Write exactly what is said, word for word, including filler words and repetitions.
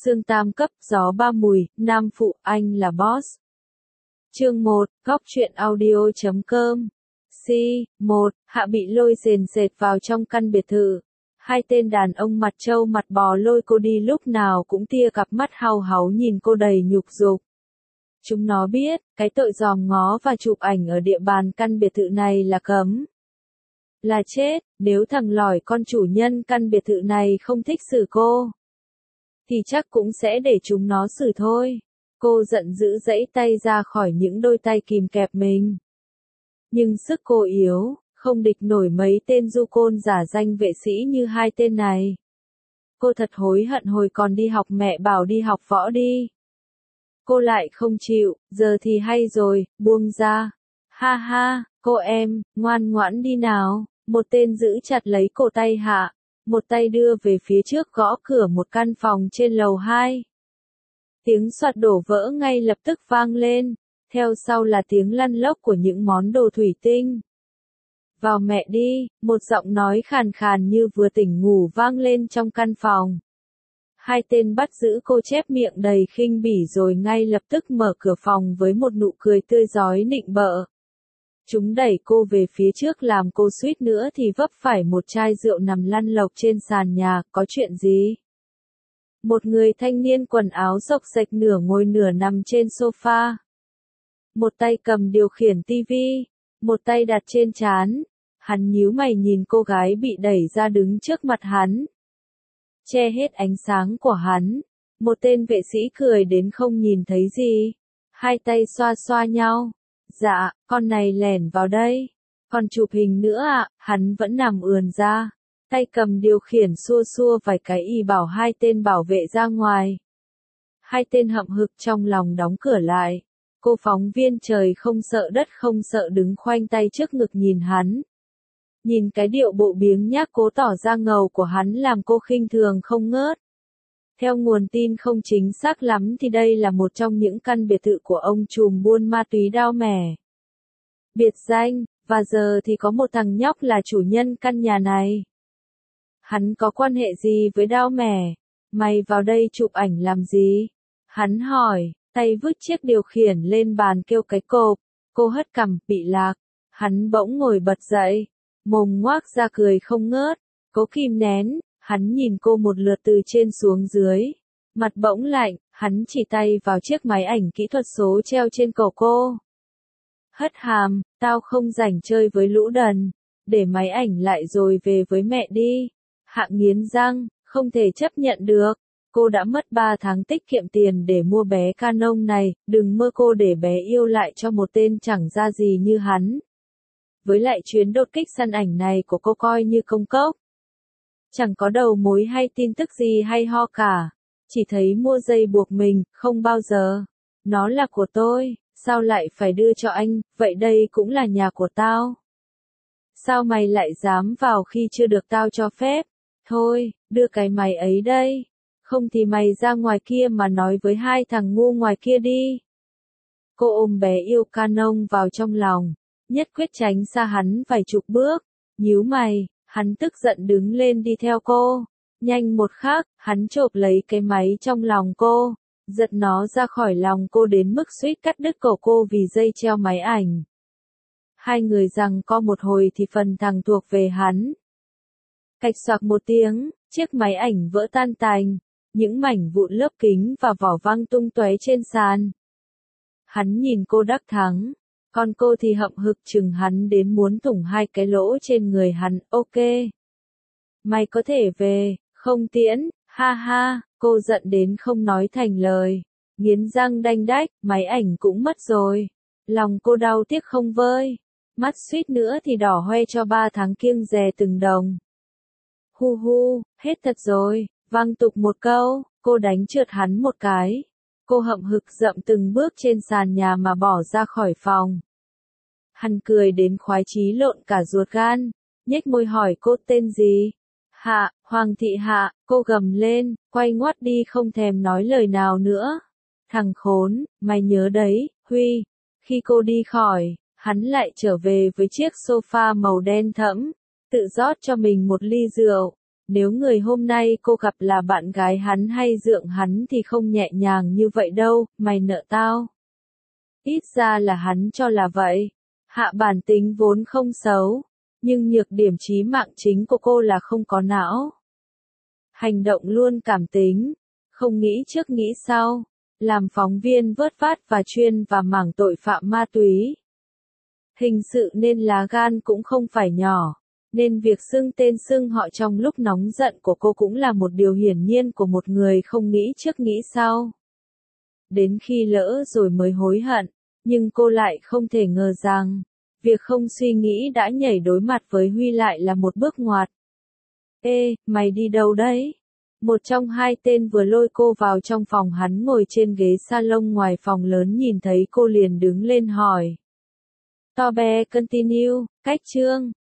Xương tam cấp, gió ba mùi, nam phụ, anh là boss. Chương một, góc truyện audio chấm com. C. một. Hạ bị lôi sền sệt vào trong căn biệt thự. Hai tên đàn ông mặt trâu mặt bò lôi cô đi, lúc nào cũng tia cặp mắt hao háu nhìn cô đầy nhục dục. Chúng nó biết, cái tội dòm ngó và chụp ảnh ở địa bàn căn biệt thự này là cấm. Là chết, nếu thằng lỏi con chủ nhân căn biệt thự này không thích xử cô, thì chắc cũng sẽ để chúng nó xử thôi. Cô giận dữ giãy tay ra khỏi những đôi tay kìm kẹp mình. Nhưng sức cô yếu, không địch nổi mấy tên du côn giả danh vệ sĩ như hai tên này. Cô thật hối hận hồi còn đi học mẹ bảo đi học võ đi. Cô lại không chịu, giờ thì hay rồi, buông ra. Ha ha, cô em, ngoan ngoãn đi nào. Một tên giữ chặt lấy cổ tay Hạ, một tay đưa về phía trước gõ cửa một căn phòng trên lầu hai. Tiếng xoạt đổ vỡ ngay lập tức vang lên, theo sau là tiếng lăn lóc của những món đồ thủy tinh. Vào mẹ đi, một giọng nói khàn khàn như vừa tỉnh ngủ vang lên trong căn phòng. Hai tên bắt giữ cô chép miệng đầy khinh bỉ rồi ngay lập tức mở cửa phòng với một nụ cười tươi rói nịnh bợ. Chúng đẩy cô về phía trước làm cô suýt nữa thì vấp phải một chai rượu nằm lăn lộc trên sàn nhà. Có chuyện gì? Một người thanh niên quần áo xộc xệch nửa ngồi nửa nằm trên sofa. Một tay cầm điều khiển tivi, một tay đặt trên trán. Hắn nhíu mày nhìn cô gái bị đẩy ra đứng trước mặt hắn. Che hết ánh sáng của hắn, một tên vệ sĩ cười đến không nhìn thấy gì. Hai tay xoa xoa nhau. Dạ, con này lẻn vào đây. Còn chụp hình nữa ạ, à, hắn vẫn nằm ườn ra. Tay cầm điều khiển xua xua vài cái y bảo hai tên bảo vệ ra ngoài. Hai tên hậm hực trong lòng đóng cửa lại. Cô phóng viên trời không sợ đất không sợ đứng khoanh tay trước ngực nhìn hắn. Nhìn cái điệu bộ biếng nhác cố tỏ ra ngầu của hắn làm cô khinh thường không ngớt. Theo nguồn tin không chính xác lắm thì đây là một trong những căn biệt thự của ông trùm buôn ma túy Đao Mẻ. Biệt danh, và giờ thì có một thằng nhóc là chủ nhân căn nhà này. Hắn có quan hệ gì với Đao Mẻ? Mày vào đây chụp ảnh làm gì? Hắn hỏi, tay vứt chiếc điều khiển lên bàn kêu cái cộp. Cô hất cằm, bị lạc. Hắn bỗng ngồi bật dậy, mồm ngoác ra cười không ngớt. Cố kìm nén. Hắn nhìn cô một lượt từ trên xuống dưới. Mặt bỗng lạnh, hắn chỉ tay vào chiếc máy ảnh kỹ thuật số treo trên cổ cô. Hất hàm, tao không rảnh chơi với lũ đần. Để máy ảnh lại rồi về với mẹ đi. Hạ nghiến răng, không thể chấp nhận được. Cô đã mất ba tháng tiết kiệm tiền để mua bé Canon này, đừng mơ cô để bé yêu lại cho một tên chẳng ra gì như hắn. Với lại chuyến đột kích săn ảnh này của cô coi như công cốc. Chẳng có đầu mối hay tin tức gì hay ho cả. Chỉ thấy mua dây buộc mình, không bao giờ. Nó là của tôi, sao lại phải đưa cho anh, vậy đây cũng là nhà của tao. Sao mày lại dám vào khi chưa được tao cho phép? Thôi, đưa cái máy ấy đây. Không thì mày ra ngoài kia mà nói với hai thằng ngu ngoài kia đi. Cô ôm bé yêu Canon vào trong lòng, nhất quyết tránh xa hắn vài chục bước, nhíu mày. Hắn tức giận đứng lên đi theo cô. Nhanh một khắc, hắn chộp lấy cái máy trong lòng cô, giật nó ra khỏi lòng cô đến mức suýt cắt đứt cổ cô vì dây treo máy ảnh. Hai người giằng co một hồi thì phần thằng thuộc về hắn. Cạch xoạc một tiếng, chiếc máy ảnh vỡ tan tành, những mảnh vụn lớp kính và vỏ văng tung tóe trên sàn. Hắn nhìn cô đắc thắng. Còn cô thì hậm hực chừng hắn đến muốn thủng hai cái lỗ trên người hắn. Ok. Mày có thể về, không tiễn, ha ha, cô giận đến không nói thành lời. Nghiến răng đanh đách, máy ảnh cũng mất rồi. Lòng cô đau tiếc không vơi. Mắt suýt nữa thì đỏ hoe cho ba tháng kiêng dè từng đồng. Hu hu, hết thật rồi, văng tục một câu, cô đánh trượt hắn một cái. Cô hậm hực dậm từng bước trên sàn nhà mà bỏ ra khỏi phòng. Hắn cười đến khoái chí lộn cả ruột gan, nhếch môi hỏi cô tên gì? Hạ, Hoàng thị Hạ, cô gầm lên, quay ngoắt đi không thèm nói lời nào nữa. Thằng khốn, mày nhớ đấy, Huy. Khi cô đi khỏi, hắn lại trở về với chiếc sofa màu đen thẫm, tự rót cho mình một ly rượu. Nếu người hôm nay cô gặp là bạn gái hắn hay dượng hắn thì không nhẹ nhàng như vậy đâu, mày nợ tao. Ít ra là hắn cho là vậy. Hạ bản tính vốn không xấu, nhưng nhược điểm chí mạng chính của cô là không có não. Hành động luôn cảm tính, không nghĩ trước nghĩ sau, làm phóng viên vớt vát và chuyên vào mảng tội phạm ma túy. Hình sự nên lá gan cũng không phải nhỏ, nên việc xưng tên xưng họ trong lúc nóng giận của cô cũng là một điều hiển nhiên của một người không nghĩ trước nghĩ sau. Đến khi lỡ rồi mới hối hận, nhưng cô lại không thể ngờ rằng, việc không suy nghĩ đã nhảy đối mặt với Huy lại là một bước ngoặt. Ê, mày đi đâu đấy? Một trong hai tên vừa lôi cô vào trong phòng, hắn ngồi trên ghế salon ngoài phòng lớn nhìn thấy cô liền đứng lên hỏi. Tò bé continue, cách chương.